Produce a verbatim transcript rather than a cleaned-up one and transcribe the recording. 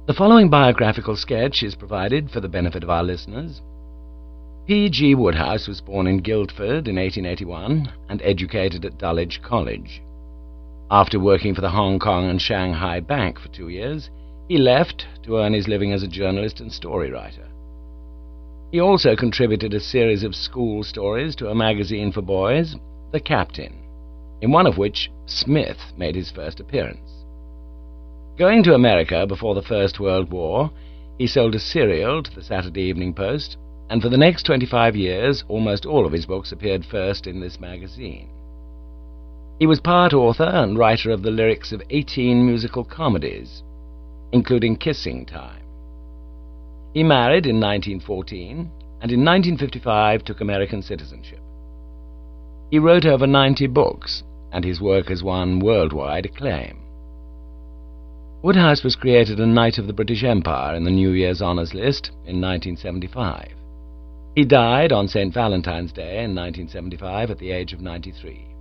The following biographical sketch is provided for the benefit of our listeners. P G Wodehouse was born in Guildford in eighteen eighty-one and educated at Dulwich College. After working for the Hong Kong and Shanghai Bank for two years, he left to earn his living as a journalist and story writer. He also contributed a series of school stories to a magazine for boys, The Captain, in one of which Smith made his first appearance. Going to America before the First World War, he sold a serial to the Saturday Evening Post, and for the next twenty-five years almost all of his books appeared first in this magazine. He was part author and writer of the lyrics of eighteen musical comedies, including Kissing Time. He married in nineteen fourteen, and in nineteen fifty-five took American citizenship. He wrote over ninety books, and his work has won worldwide acclaim. Wodehouse was created a Knight of the British Empire in the New Year's Honours List in nineteen seventy-five. He died on Saint Valentine's Day in nineteen seventy-five at the age of ninety-three.